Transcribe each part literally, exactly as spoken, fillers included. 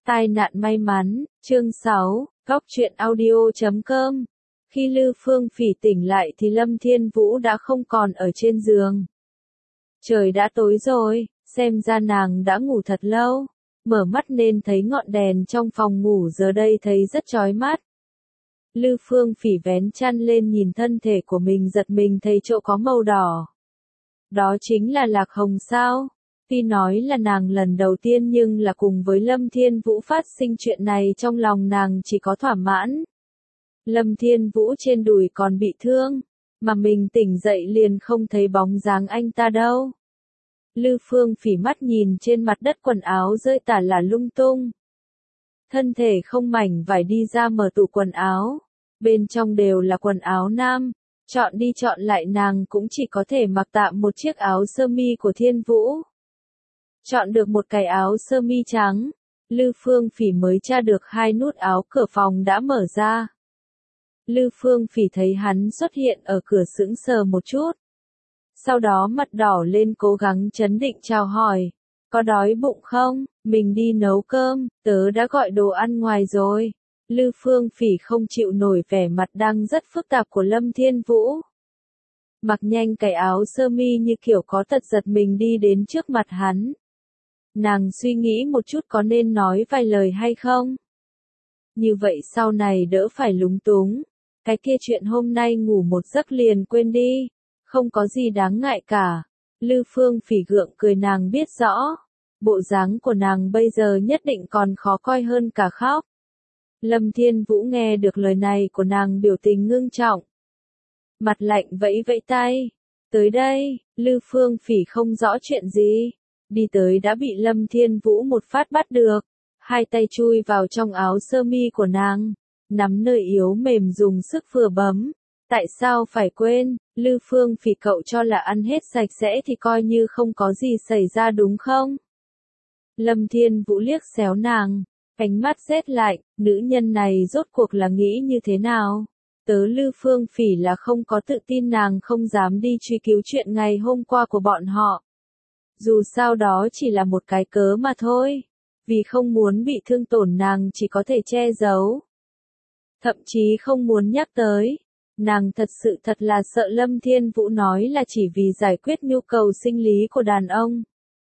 Tai nạn may mắn, chương sáu, góc truyện audio chấm com. Khi Lư Phương Phỉ tỉnh lại thì Lâm Thiên Vũ đã không còn ở trên giường. Trời đã tối rồi, xem ra nàng đã ngủ thật lâu. Mở mắt nên thấy ngọn đèn trong phòng ngủ giờ đây thấy rất chói mắt. Lư Phương Phỉ vén chăn lên nhìn thân thể của mình, giật mình thấy chỗ có màu đỏ. Đó chính là Lạc Hồng sao? Tuy nói là nàng lần đầu tiên nhưng là cùng với Lâm Thiên Vũ phát sinh chuyện này, trong lòng nàng chỉ có thỏa mãn. Lâm Thiên Vũ trên đùi còn bị thương, mà mình tỉnh dậy liền không thấy bóng dáng anh ta đâu. Lư Phương Phỉ mắt nhìn trên mặt đất quần áo rơi tả là lung tung. Thân thể không mảnh vải đi ra mở tủ quần áo. Bên trong đều là quần áo nam. Chọn đi chọn lại nàng cũng chỉ có thể mặc tạm một chiếc áo sơ mi của Thiên Vũ. Chọn được một cái áo sơ mi trắng, Lư Phương Phỉ mới tra được hai nút áo, cửa phòng đã mở ra. Lư Phương Phỉ thấy hắn xuất hiện ở cửa sững sờ một chút. Sau đó mặt đỏ lên cố gắng trấn định chào hỏi. Có đói bụng không? Mình đi nấu cơm, tớ đã gọi đồ ăn ngoài rồi. Lư Phương Phỉ không chịu nổi vẻ mặt đang rất phức tạp của Lâm Thiên Vũ. Mặc nhanh cái áo sơ mi như kiểu có tật giật mình đi đến trước mặt hắn. Nàng suy nghĩ một chút có nên nói vài lời hay không? Như vậy sau này đỡ phải lúng túng. Cái kia chuyện hôm nay ngủ một giấc liền quên đi. Không có gì đáng ngại cả. Lư Phương Phỉ gượng cười, nàng biết rõ. Bộ dáng của nàng bây giờ nhất định còn khó coi hơn cả khóc. Lâm Thiên Vũ nghe được lời này của nàng biểu tình ngưng trọng. Mặt lạnh vẫy vẫy tay. Tới đây, Lư Phương Phỉ không rõ chuyện gì. Đi tới đã bị Lâm Thiên Vũ một phát bắt được. Hai tay chui vào trong áo sơ mi của nàng. Nắm nơi yếu mềm dùng sức vừa bấm. Tại sao phải quên, Lư Phương Phỉ cậu cho là ăn hết sạch sẽ thì coi như không có gì xảy ra đúng không? Lâm Thiên Vũ liếc xéo nàng. Ánh mắt rét lạnh, nữ nhân này rốt cuộc là nghĩ như thế nào? Tớ Lư Phương Phỉ là không có tự tin, nàng không dám đi truy cứu chuyện ngày hôm qua của bọn họ. Dù sao đó chỉ là một cái cớ mà thôi. Vì không muốn bị thương tổn nàng chỉ có thể che giấu. Thậm chí không muốn nhắc tới. Nàng thật sự thật là sợ Lâm Thiên Vũ nói là chỉ vì giải quyết nhu cầu sinh lý của đàn ông.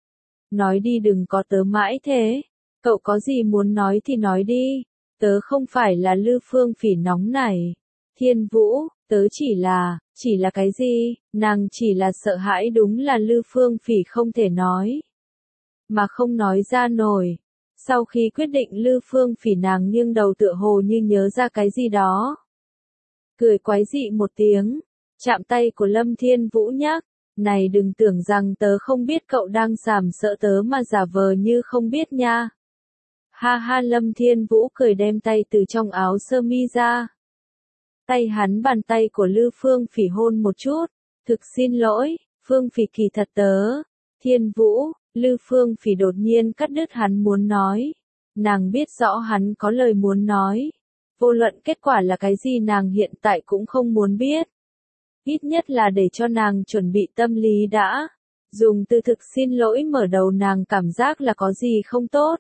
Nói đi đừng có tớ mãi thế. Cậu có gì muốn nói thì nói đi. Tớ không phải là Lư Phương Phỉ nóng nảy. Thiên Vũ, tớ chỉ là, chỉ là cái gì? Nàng chỉ là sợ hãi, đúng là Lư Phương Phỉ không thể nói. Mà không nói ra nổi. Sau khi quyết định Lư Phương Phỉ nàng nghiêng đầu tựa hồ như nhớ ra cái gì đó. Cười quái dị một tiếng. Chạm tay của Lâm Thiên Vũ nhắc. Này đừng tưởng rằng tớ không biết cậu đang sàm sợ tớ mà giả vờ như không biết nha. Ha ha, Lâm Thiên Vũ cười đem tay từ trong áo sơ mi ra. Tay hắn bàn tay của Lư Phương Phỉ hôn một chút. Thực xin lỗi, Phương Phỉ kỳ thật tớ. Thiên Vũ, Lư Phương Phỉ đột nhiên cắt đứt hắn muốn nói. Nàng biết rõ hắn có lời muốn nói. Vô luận kết quả là cái gì nàng hiện tại cũng không muốn biết. Ít nhất là để cho nàng chuẩn bị tâm lý đã. Dùng từ thực xin lỗi mở đầu nàng cảm giác là có gì không tốt.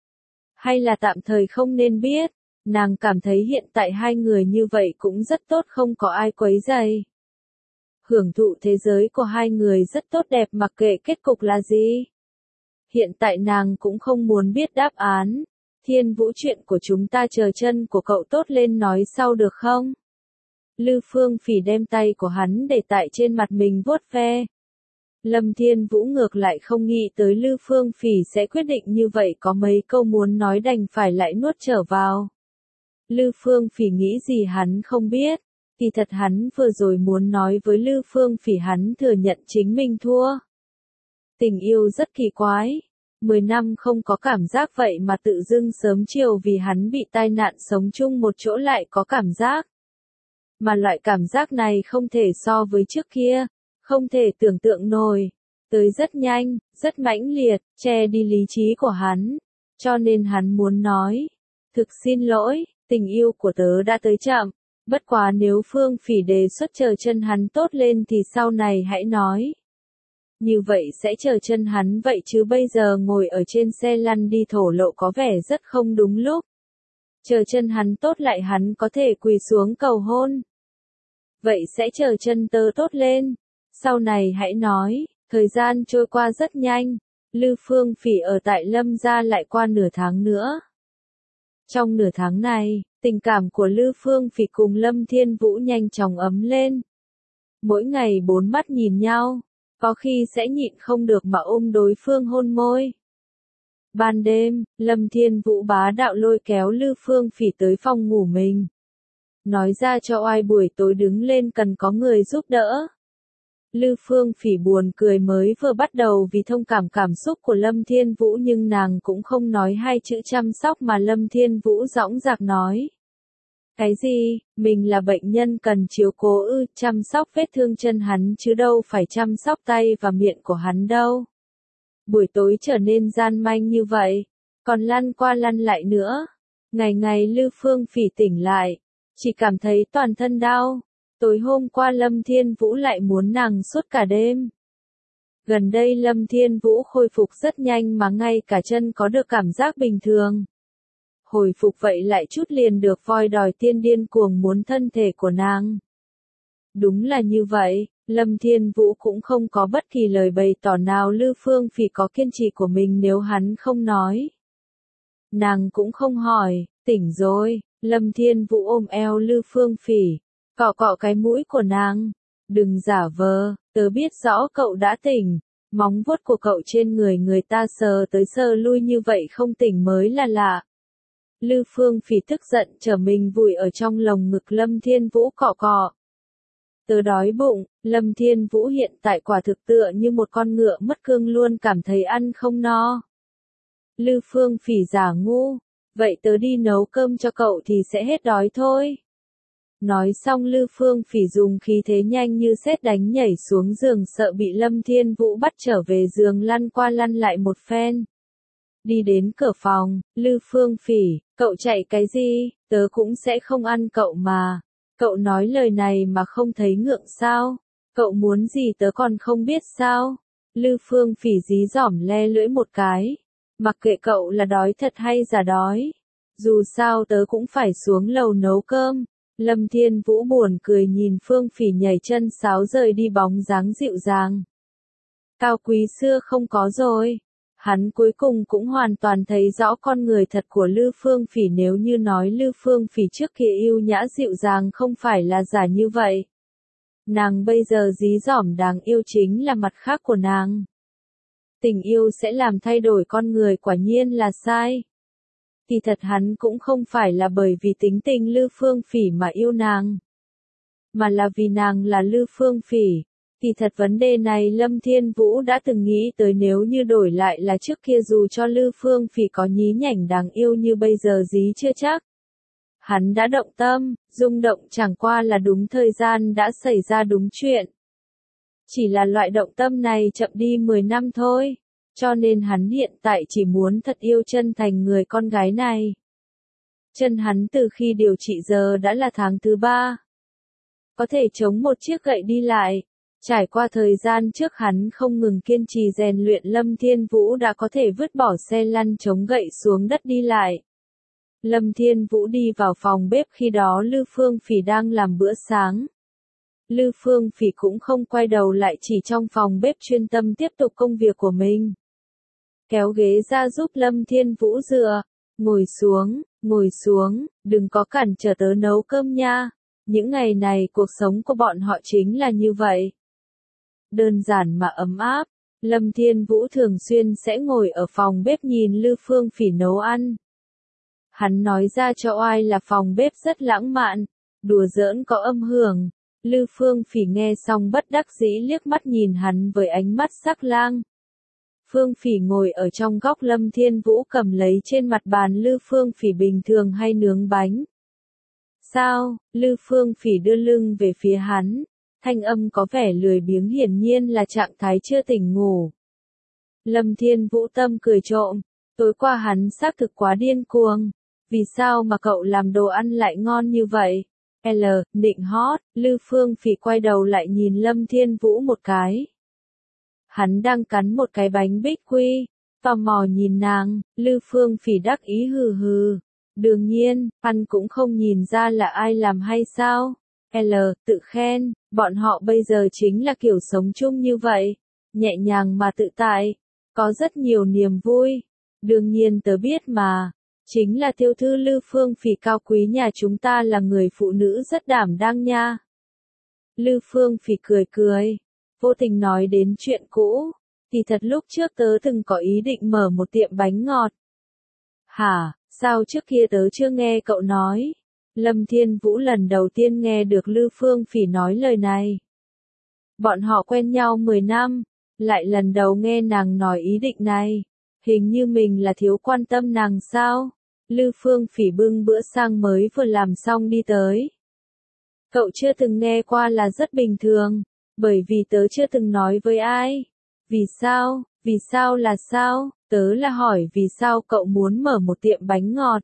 Hay là tạm thời không nên biết. Nàng cảm thấy hiện tại hai người như vậy cũng rất tốt, không có ai quấy rầy. Hưởng thụ thế giới của hai người rất tốt đẹp mặc kệ kết cục là gì. Hiện tại nàng cũng không muốn biết đáp án. Thiên Vũ, chuyện của chúng ta chờ chân của cậu tốt lên nói sau được không? Lư Phương Phỉ đem tay của hắn để tại trên mặt mình vuốt ve. Lâm Thiên Vũ ngược lại không nghĩ tới Lư Phương Phỉ sẽ quyết định như vậy, có mấy câu muốn nói đành phải lại nuốt trở vào. Lư Phương Phỉ nghĩ gì hắn không biết. Kỳ thật hắn vừa rồi muốn nói với Lư Phương Phỉ hắn thừa nhận chính mình thua. Tình yêu rất kỳ quái. Mười năm không có cảm giác vậy mà tự dưng sớm chiều vì hắn bị tai nạn sống chung một chỗ lại có cảm giác. Mà loại cảm giác này không thể so với trước kia. Không thể tưởng tượng nổi. Tới rất nhanh, rất mãnh liệt, che đi lý trí của hắn. Cho nên hắn muốn nói. Thực xin lỗi, tình yêu của tớ đã tới chậm. Bất quá nếu Phương Phỉ đề xuất chờ chân hắn tốt lên thì sau này hãy nói. Như vậy sẽ chờ chân hắn vậy chứ bây giờ ngồi ở trên xe lăn đi thổ lộ có vẻ rất không đúng lúc. Chờ chân hắn tốt lại hắn có thể quỳ xuống cầu hôn. Vậy sẽ chờ chân tớ tốt lên. Sau này hãy nói, thời gian trôi qua rất nhanh. Lư Phương Phỉ ở tại Lâm gia lại qua nửa tháng nữa. Trong nửa tháng này, tình cảm của Lư Phương Phỉ cùng Lâm Thiên Vũ nhanh chóng ấm lên. Mỗi ngày bốn mắt nhìn nhau, có khi sẽ nhịn không được mà ôm đối phương hôn môi. Ban đêm, Lâm Thiên Vũ bá đạo lôi kéo Lư Phương Phỉ tới phòng ngủ mình. Nói ra cho oai buổi tối đứng lên cần có người giúp đỡ. Lư Phương Phỉ buồn cười mới vừa bắt đầu vì thông cảm cảm xúc của Lâm Thiên Vũ nhưng nàng cũng không nói hai chữ chăm sóc mà Lâm Thiên Vũ dõng dạc nói. Cái gì, mình là bệnh nhân cần chiếu cố ư, chăm sóc vết thương chân hắn chứ đâu phải chăm sóc tay và miệng của hắn đâu. Buổi tối trở nên gian manh như vậy, còn lăn qua lăn lại nữa. Ngày ngày Lư Phương Phỉ tỉnh lại, chỉ cảm thấy toàn thân đau. Tối hôm qua Lâm Thiên Vũ lại muốn nàng suốt cả đêm. Gần đây Lâm Thiên Vũ khôi phục rất nhanh mà ngay cả chân có được cảm giác bình thường. Hồi phục vậy lại chút liền được voi đòi tiên điên cuồng muốn thân thể của nàng. Đúng là như vậy, Lâm Thiên Vũ cũng không có bất kỳ lời bày tỏ nào Lư Phương Phỉ có kiên trì của mình nếu hắn không nói. Nàng cũng không hỏi, tỉnh rồi, Lâm Thiên Vũ ôm eo Lư Phương Phỉ, cọ cọ cái mũi của nàng. Đừng giả vờ, tớ biết rõ cậu đã tỉnh, móng vuốt của cậu trên người người ta sờ tới sờ lui như vậy không tỉnh mới là lạ. Lư Phương Phỉ tức giận trở mình vùi ở trong lồng ngực Lâm Thiên Vũ cọ cọ. Tớ đói bụng, Lâm Thiên Vũ hiện tại quả thực tựa như một con ngựa mất cương luôn cảm thấy ăn không no. Lư Phương Phỉ giả ngu, vậy tớ đi nấu cơm cho cậu thì sẽ hết đói thôi. Nói xong Lư Phương Phỉ dùng khí thế nhanh như sét đánh nhảy xuống giường sợ bị Lâm Thiên Vũ bắt trở về giường lăn qua lăn lại một phen. Đi đến cửa phòng, Lư Phương Phỉ, cậu chạy cái gì, tớ cũng sẽ không ăn cậu mà. Cậu nói lời này mà không thấy ngượng sao? Cậu muốn gì tớ còn không biết sao? Lư Phương Phỉ dí dỏm le lưỡi một cái. Mặc kệ cậu là đói thật hay giả đói. Dù sao tớ cũng phải xuống lầu nấu cơm. Lâm Thiên Vũ buồn cười nhìn Phương Phỉ nhảy chân sáo rời đi bóng dáng dịu dàng. Cao quý xưa không có rồi. Hắn cuối cùng cũng hoàn toàn thấy rõ con người thật của Lư Phương Phỉ nếu như nói Lư Phương Phỉ trước kia yêu nhã dịu dàng không phải là giả như vậy. Nàng bây giờ dí dỏm đáng yêu chính là mặt khác của nàng. Tình yêu sẽ làm thay đổi con người quả nhiên là sai. Kỳ thật hắn cũng không phải là bởi vì tính tình Lư Phương Phỉ mà yêu nàng. Mà là vì nàng là Lư Phương Phỉ. Kỳ thật vấn đề này Lâm Thiên Vũ đã từng nghĩ tới nếu như đổi lại là trước kia dù cho Lư Phương Phỉ có nhí nhảnh đáng yêu như bây giờ dí chưa chắc. Hắn đã động tâm, rung động chẳng qua là đúng thời gian đã xảy ra đúng chuyện. Chỉ là loại động tâm này chậm đi mười năm thôi, cho nên hắn hiện tại chỉ muốn thật yêu chân thành người con gái này. Chân hắn từ khi điều trị giờ đã là tháng thứ ba. Có thể chống một chiếc gậy đi lại. Trải qua thời gian trước hắn không ngừng kiên trì rèn luyện Lâm Thiên Vũ đã có thể vứt bỏ xe lăn chống gậy xuống đất đi lại. Lâm Thiên Vũ đi vào phòng bếp khi đó Lư Phương Phỉ đang làm bữa sáng. Lư Phương Phỉ cũng không quay đầu lại chỉ trong phòng bếp chuyên tâm tiếp tục công việc của mình. Kéo ghế ra giúp Lâm Thiên Vũ dựa. Ngồi xuống, ngồi xuống, đừng có cản trở tớ nấu cơm nha. Những ngày này cuộc sống của bọn họ chính là như vậy. Đơn giản mà ấm áp, Lâm Thiên Vũ thường xuyên sẽ ngồi ở phòng bếp nhìn Lư Phương Phỉ nấu ăn. Hắn nói ra cho oai là phòng bếp rất lãng mạn, đùa giỡn có âm hưởng. Lư Phương Phỉ nghe xong bất đắc dĩ liếc mắt nhìn hắn với ánh mắt sắc lang. Phương Phỉ ngồi ở trong góc Lâm Thiên Vũ cầm lấy trên mặt bàn Lư Phương Phỉ bình thường hay nướng bánh. Sao? Lư Phương Phỉ đưa lưng về phía hắn. Thanh âm có vẻ lười biếng hiển nhiên là trạng thái chưa tỉnh ngủ. Lâm Thiên Vũ tâm cười trộm, tối qua hắn xác thực quá điên cuồng. Vì sao mà cậu làm đồ ăn lại ngon như vậy? L, nịnh hót, Lư Phương Phỉ quay đầu lại nhìn Lâm Thiên Vũ một cái. Hắn đang cắn một cái bánh bích quy, tò mò nhìn nàng, Lư Phương Phỉ đắc ý hừ hừ. Đương nhiên, ăn cũng không nhìn ra là ai làm hay sao? L, tự khen, bọn họ bây giờ chính là kiểu sống chung như vậy, nhẹ nhàng mà tự tại, có rất nhiều niềm vui. Đương nhiên tớ biết mà, chính là tiểu thư Lư Phương Phỉ cao quý nhà chúng ta là người phụ nữ rất đảm đang nha. Lư Phương Phỉ cười cười, vô tình nói đến chuyện cũ, thì thật lúc trước tớ từng có ý định mở một tiệm bánh ngọt. Hả, sao trước kia tớ chưa nghe cậu nói? Lâm Thiên Vũ lần đầu tiên nghe được Lư Phương Phỉ nói lời này. Bọn họ quen nhau mười năm, lại lần đầu nghe nàng nói ý định này. Hình như mình là thiếu quan tâm nàng sao? Lư Phương Phỉ bưng bữa sang mới vừa làm xong đi tới. Cậu chưa từng nghe qua là rất bình thường, bởi vì tớ chưa từng nói với ai. Vì sao? Vì sao là sao? Tớ là hỏi vì sao cậu muốn mở một tiệm bánh ngọt.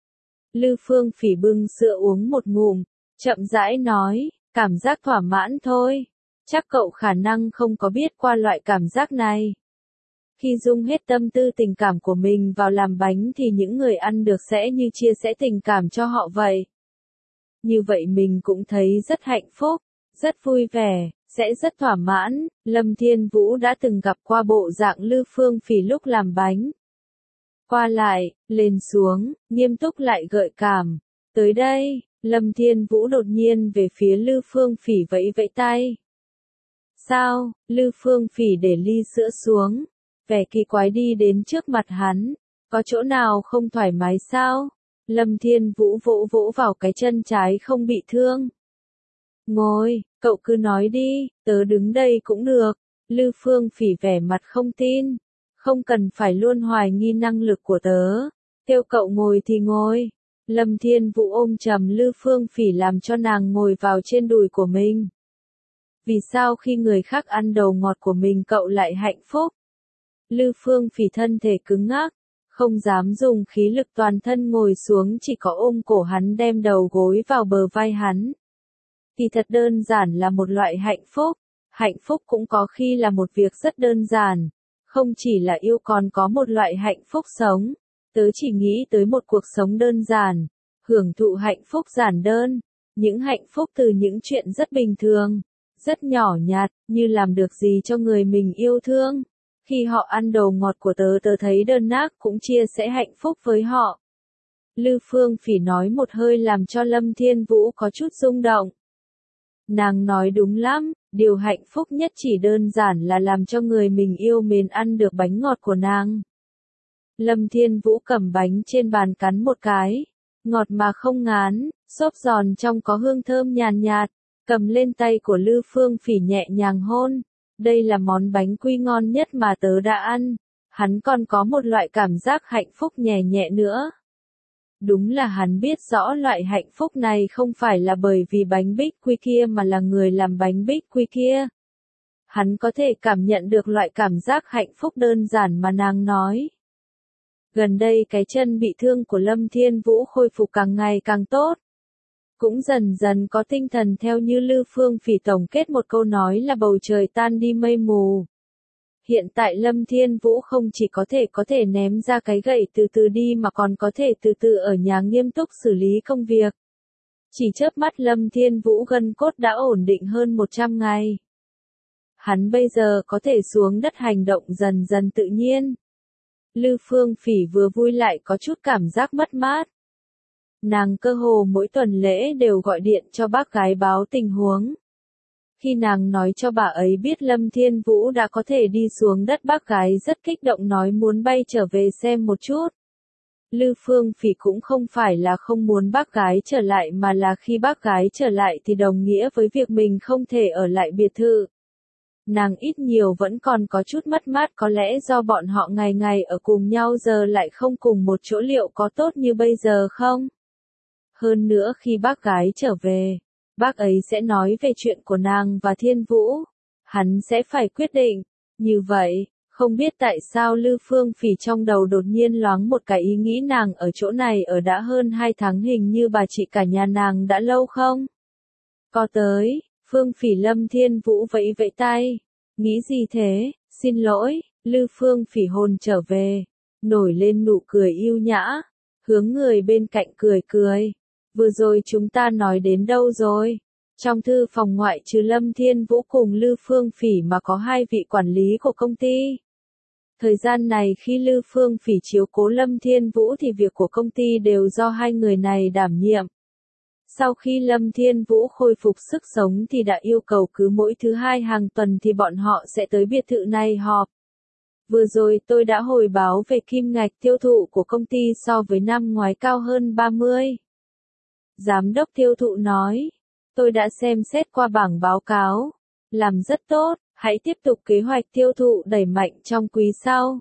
Lư Phương Phỉ bưng sữa uống một ngụm, chậm rãi nói, cảm giác thỏa mãn thôi. Chắc cậu khả năng không có biết qua loại cảm giác này. Khi dung hết tâm tư tình cảm của mình vào làm bánh thì những người ăn được sẽ như chia sẻ tình cảm cho họ vậy. Như vậy mình cũng thấy rất hạnh phúc, rất vui vẻ, sẽ rất thỏa mãn. Lâm Thiên Vũ đã từng gặp qua bộ dạng Lư Phương Phỉ lúc làm bánh. Qua lại, lên xuống, nghiêm túc lại gợi cảm. Tới đây, Lâm Thiên Vũ đột nhiên về phía Lư Phương Phỉ vẫy vẫy tay. Sao? Lư Phương Phỉ để ly sữa xuống, vẻ kỳ quái đi đến trước mặt hắn. Có chỗ nào không thoải mái sao? Lâm Thiên Vũ vỗ vỗ vào cái chân trái không bị thương. Ngồi, cậu cứ nói đi, tớ đứng đây cũng được. Lư Phương Phỉ vẻ mặt không tin. Không cần phải luôn hoài nghi năng lực của tớ. Kêu cậu ngồi thì ngồi. Lâm Thiên Vũ ôm chầm Lư Phương Phỉ làm cho nàng ngồi vào trên đùi của mình. Vì sao khi người khác ăn đầu ngọt của mình cậu lại hạnh phúc? Lư Phương Phỉ thân thể cứng ngắc, không dám dùng khí lực toàn thân ngồi xuống, chỉ có ôm cổ hắn đem đầu gối vào bờ vai hắn. Thì thật đơn giản là một loại hạnh phúc. Hạnh phúc cũng có khi là một việc rất đơn giản. Không chỉ là yêu còn có một loại hạnh phúc sống. Tớ chỉ nghĩ tới một cuộc sống đơn giản, hưởng thụ hạnh phúc giản đơn, những hạnh phúc từ những chuyện rất bình thường, rất nhỏ nhặt, như làm được gì cho người mình yêu thương. Khi họ ăn đồ ngọt của tớ tớ thấy đơn nác cũng chia sẻ hạnh phúc với họ. Lư Phương Phỉ nói một hơi làm cho Lâm Thiên Vũ có chút rung động. Nàng nói đúng lắm, điều hạnh phúc nhất chỉ đơn giản là làm cho người mình yêu mến ăn được bánh ngọt của nàng. Lâm Thiên Vũ cầm bánh trên bàn cắn một cái, ngọt mà không ngán, xốp giòn trong có hương thơm nhàn nhạt, cầm lên tay của Lư Phương Phỉ nhẹ nhàng hôn. Đây là món bánh quy ngon nhất mà tớ đã ăn. Hắn còn có một loại cảm giác hạnh phúc nhẹ nhẹ nữa. Đúng là hắn biết rõ loại hạnh phúc này không phải là bởi vì bánh bích quy kia mà là người làm bánh bích quy kia. Hắn có thể cảm nhận được loại cảm giác hạnh phúc đơn giản mà nàng nói. Gần đây cái chân bị thương của Lâm Thiên Vũ khôi phục càng ngày càng tốt. Cũng dần dần có tinh thần theo như Lư Phương Phỉ tổng kết một câu nói là bầu trời tan đi mây mù. Hiện tại Lâm Thiên Vũ không chỉ có thể có thể ném ra cái gậy từ từ đi mà còn có thể từ từ ở nhà nghiêm túc xử lý công việc. Chỉ chớp mắt Lâm Thiên Vũ gân cốt đã ổn định hơn một trăm ngày. Hắn bây giờ có thể xuống đất hành động dần dần tự nhiên. Lư Phương Phỉ vừa vui lại có chút cảm giác mất mát. Nàng cơ hồ mỗi tuần lễ đều gọi điện cho bác gái báo tình huống. Khi nàng nói cho bà ấy biết Lâm Thiên Vũ đã có thể đi xuống đất, bác gái rất kích động nói muốn bay trở về xem một chút. Lư Phương Phỉ cũng không phải là không muốn bác gái trở lại mà là khi bác gái trở lại thì đồng nghĩa với việc mình không thể ở lại biệt thự. Nàng ít nhiều vẫn còn có chút mất mát, có lẽ do bọn họ ngày ngày ở cùng nhau giờ lại không cùng một chỗ, liệu có tốt như bây giờ không? Hơn nữa khi bác gái trở về, bác ấy sẽ nói về chuyện của nàng và Thiên Vũ. Hắn sẽ phải quyết định. Như vậy, không biết tại sao Lư Phương Phỉ trong đầu đột nhiên loáng một cái ý nghĩ nàng ở chỗ này ở đã hơn hai tháng, hình như bà chị cả nhà nàng đã lâu không? Có tới, Phương Phỉ Lâm Thiên Vũ vẫy vẫy tay. Nghĩ gì thế? Xin lỗi, Lư Phương Phỉ hồn trở về, nổi lên nụ cười yêu nhã, hướng người bên cạnh cười cười. Vừa rồi chúng ta nói đến đâu rồi? Trong thư phòng ngoại trừ Lâm Thiên Vũ cùng Lư Phương Phỉ mà có hai vị quản lý của công ty. Thời gian này khi Lư Phương Phỉ chiếu cố Lâm Thiên Vũ thì việc của công ty đều do hai người này đảm nhiệm. Sau khi Lâm Thiên Vũ khôi phục sức sống thì đã yêu cầu cứ mỗi thứ hai hàng tuần thì bọn họ sẽ tới biệt thự này họp. Vừa rồi tôi đã hồi báo về kim ngạch tiêu thụ của công ty so với năm ngoái cao hơn ba mươi. Giám đốc tiêu thụ nói, tôi đã xem xét qua bảng báo cáo, làm rất tốt, hãy tiếp tục kế hoạch tiêu thụ đẩy mạnh trong quý sau.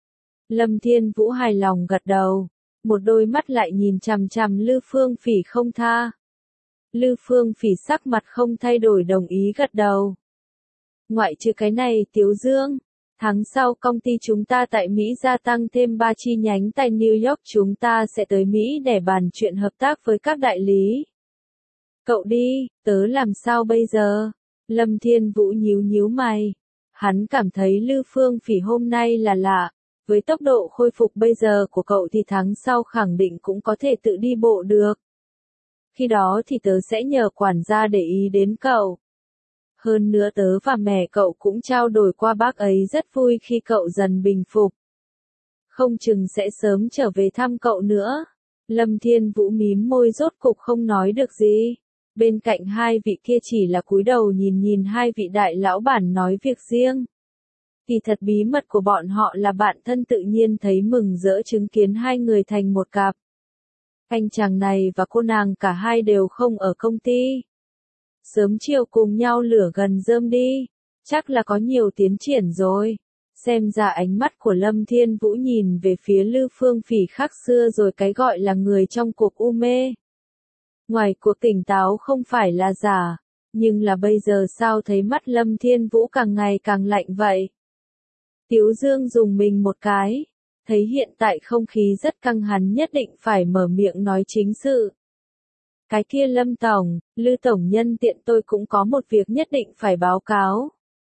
Lâm Thiên Vũ hài lòng gật đầu, một đôi mắt lại nhìn chằm chằm Lư Phương Phỉ không tha. Lư Phương Phỉ sắc mặt không thay đổi đồng ý gật đầu. Ngoại trừ cái này Tiếu Dương, tháng sau công ty chúng ta tại Mỹ gia tăng thêm ba chi nhánh tại New York, chúng ta sẽ tới Mỹ để bàn chuyện hợp tác với các đại lý. Cậu đi, tớ làm sao bây giờ? Lâm Thiên Vũ nhíu nhíu mày. Hắn cảm thấy Lư Phương Phỉ hôm nay là lạ. Với tốc độ khôi phục bây giờ của cậu thì tháng sau khẳng định cũng có thể tự đi bộ được. Khi đó thì tớ sẽ nhờ quản gia để ý đến cậu. Hơn nữa tớ và mẹ cậu cũng trao đổi qua, bác ấy rất vui khi cậu dần bình phục. Không chừng sẽ sớm trở về thăm cậu nữa. Lâm Thiên Vũ mím môi rốt cục không nói được gì. Bên cạnh hai vị kia chỉ là cúi đầu nhìn nhìn hai vị đại lão bản nói việc riêng. Kỳ thật bí mật của bọn họ là bạn thân tự nhiên thấy mừng rỡ chứng kiến hai người thành một cặp. Anh chàng này và cô nàng cả hai đều không ở công ty. Sớm chiều cùng nhau lửa gần rơm đi, chắc là có nhiều tiến triển rồi. Xem ra ánh mắt của Lâm Thiên Vũ nhìn về phía Lư Phương Phỉ khác xưa rồi, cái gọi là người trong cuộc u mê. Ngoài cuộc tỉnh táo không phải là giả, nhưng là bây giờ sao thấy mắt Lâm Thiên Vũ càng ngày càng lạnh vậy? Tiếu Dương dùng mình một cái, thấy hiện tại không khí rất căng, hắn nhất định phải mở miệng nói chính sự. Cái kia Lâm Tổng, Lư Tổng nhân tiện tôi cũng có một việc nhất định phải báo cáo.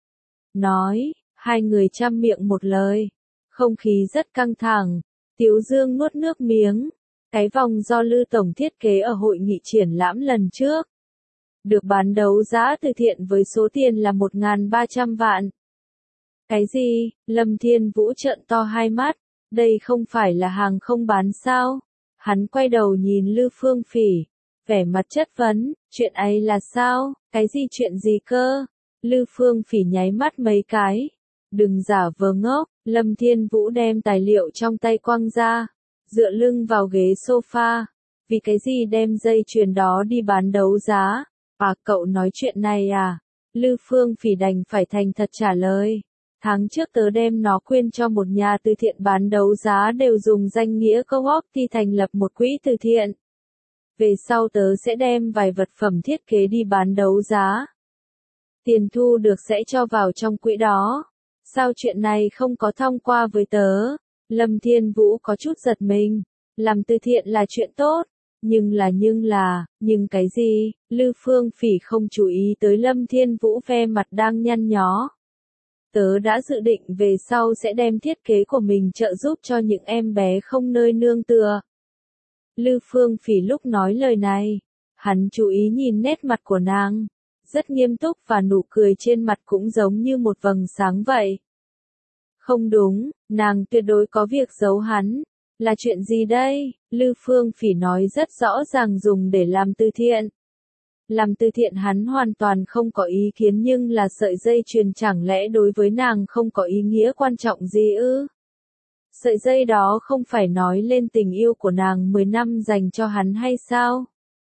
Nói, hai người chăm miệng một lời, không khí rất căng thẳng, Tiếu Dương nuốt nước miếng. Cái vòng do Lư Tổng thiết kế ở hội nghị triển lãm lần trước, được bán đấu giá từ thiện với số tiền là một nghìn ba trăm vạn. Cái gì? Lâm Thiên Vũ trợn to hai mắt, đây không phải là hàng không bán sao? Hắn quay đầu nhìn Lư Phương Phỉ, vẻ mặt chất vấn, chuyện ấy là sao? Cái gì chuyện gì cơ? Lư Phương Phỉ nháy mắt mấy cái, đừng giả vờ ngốc. Lâm Thiên Vũ đem tài liệu trong tay quăng ra, dựa lưng vào ghế sofa. Vì cái gì đem dây chuyền đó đi bán đấu giá? À, cậu nói chuyện này à? Lư Phương Phỉ đành phải thành thật trả lời. Tháng trước tớ đem nó quyên cho một nhà từ thiện, bán đấu giá đều dùng danh nghĩa co-op thì thành lập một quỹ từ thiện. Về sau tớ sẽ đem vài vật phẩm thiết kế đi bán đấu giá. Tiền thu được sẽ cho vào trong quỹ đó. Sao chuyện này không có thông qua với tớ? Lâm Thiên Vũ có chút giật mình. Làm từ thiện là chuyện tốt. Nhưng là nhưng là, nhưng cái gì? Lư Phương Phỉ không chú ý tới Lâm Thiên Vũ ve mặt đang nhăn nhó. Tớ đã dự định về sau sẽ đem thiết kế của mình trợ giúp cho những em bé không nơi nương tựa. Lư Phương Phỉ lúc nói lời này, hắn chú ý nhìn nét mặt của nàng, rất nghiêm túc và nụ cười trên mặt cũng giống như một vầng sáng vậy. Không đúng, nàng tuyệt đối có việc giấu hắn. Là chuyện gì đây? Lư Phương Phỉ nói rất rõ ràng, dùng để làm từ thiện. Làm từ thiện hắn hoàn toàn không có ý kiến, nhưng là sợi dây chuyền chẳng lẽ đối với nàng không có ý nghĩa quan trọng gì ư? Sợi dây đó không phải nói lên tình yêu của nàng mười năm dành cho hắn hay sao?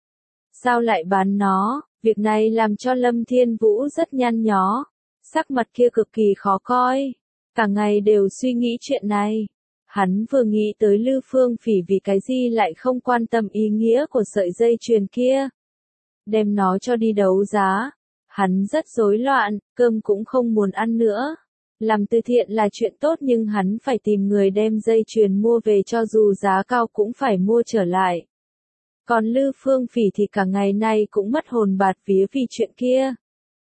Sao lại bán nó? Việc này làm cho Lâm Thiên Vũ rất nhăn nhó, sắc mặt kia cực kỳ khó coi, cả ngày đều suy nghĩ chuyện này. Hắn vừa nghĩ tới Lư Phương Phỉ vì cái gì lại không quan tâm ý nghĩa của sợi dây chuyền kia, đem nó cho đi đấu giá. Hắn rất rối loạn, cơm cũng không muốn ăn nữa. Làm từ thiện là chuyện tốt nhưng hắn phải tìm người đem dây chuyền mua về, cho dù giá cao cũng phải mua trở lại. Còn Lư Phương Phỉ thì cả ngày nay cũng mất hồn bạt vía vì chuyện kia.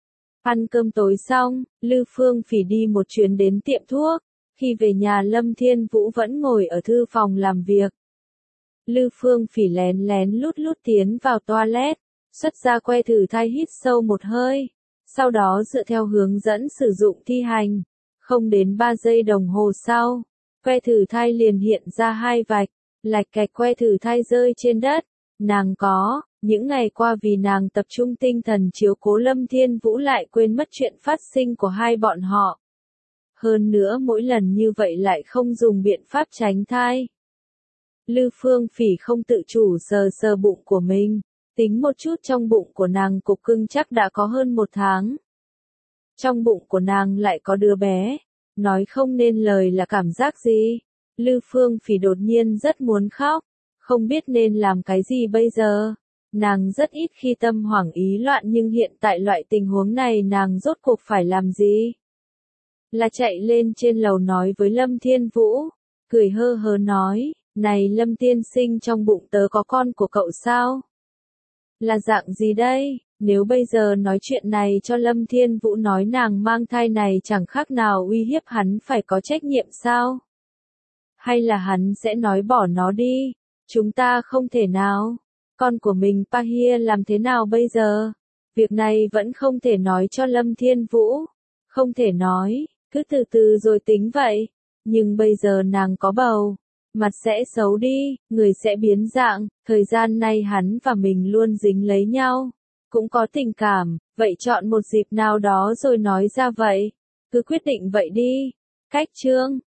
Ăn cơm tối xong, Lư Phương Phỉ đi một chuyến đến tiệm thuốc. Khi về nhà Lâm Thiên Vũ vẫn ngồi ở thư phòng làm việc. Lư Phương Phỉ lén lén lút lút tiến vào toilet, xuất ra que thử thai hít sâu một hơi. Sau đó dựa theo hướng dẫn sử dụng thi hành. Không đến ba giây đồng hồ sau, que thử thai liền hiện ra hai vạch, lạch cạch que thử thai rơi trên đất. Nàng có, những ngày qua vì nàng tập trung tinh thần chiếu cố Lâm Thiên Vũ lại quên mất chuyện phát sinh của hai bọn họ. Hơn nữa mỗi lần như vậy lại không dùng biện pháp tránh thai. Lư Phương Phỉ không tự chủ sờ sờ bụng của mình, tính một chút trong bụng của nàng cục cưng chắc đã có hơn một tháng. Trong bụng của nàng lại có đứa bé, nói không nên lời là cảm giác gì. Lư Phương Phỉ đột nhiên rất muốn khóc, không biết nên làm cái gì bây giờ. Nàng rất ít khi tâm hoảng ý loạn nhưng hiện tại loại tình huống này nàng rốt cuộc phải làm gì? Là chạy lên trên lầu nói với Lâm Thiên Vũ, cười hơ hớ nói, này Lâm tiên sinh trong bụng tớ có con của cậu sao? Là dạng gì đây? Nếu bây giờ nói chuyện này cho Lâm Thiên Vũ nói nàng mang thai này chẳng khác nào uy hiếp hắn phải có trách nhiệm sao? Hay là hắn sẽ nói bỏ nó đi? Chúng ta không thể nào. Con của mình Pahia làm thế nào bây giờ? Việc này vẫn không thể nói cho Lâm Thiên Vũ. Không thể nói, cứ từ từ rồi tính vậy. Nhưng bây giờ nàng có bầu. Mặt sẽ xấu đi, người sẽ biến dạng. Thời gian này hắn và mình luôn dính lấy nhau. Cũng có tình cảm, vậy chọn một dịp nào đó rồi nói ra vậy. Cứ quyết định vậy đi. Cách chương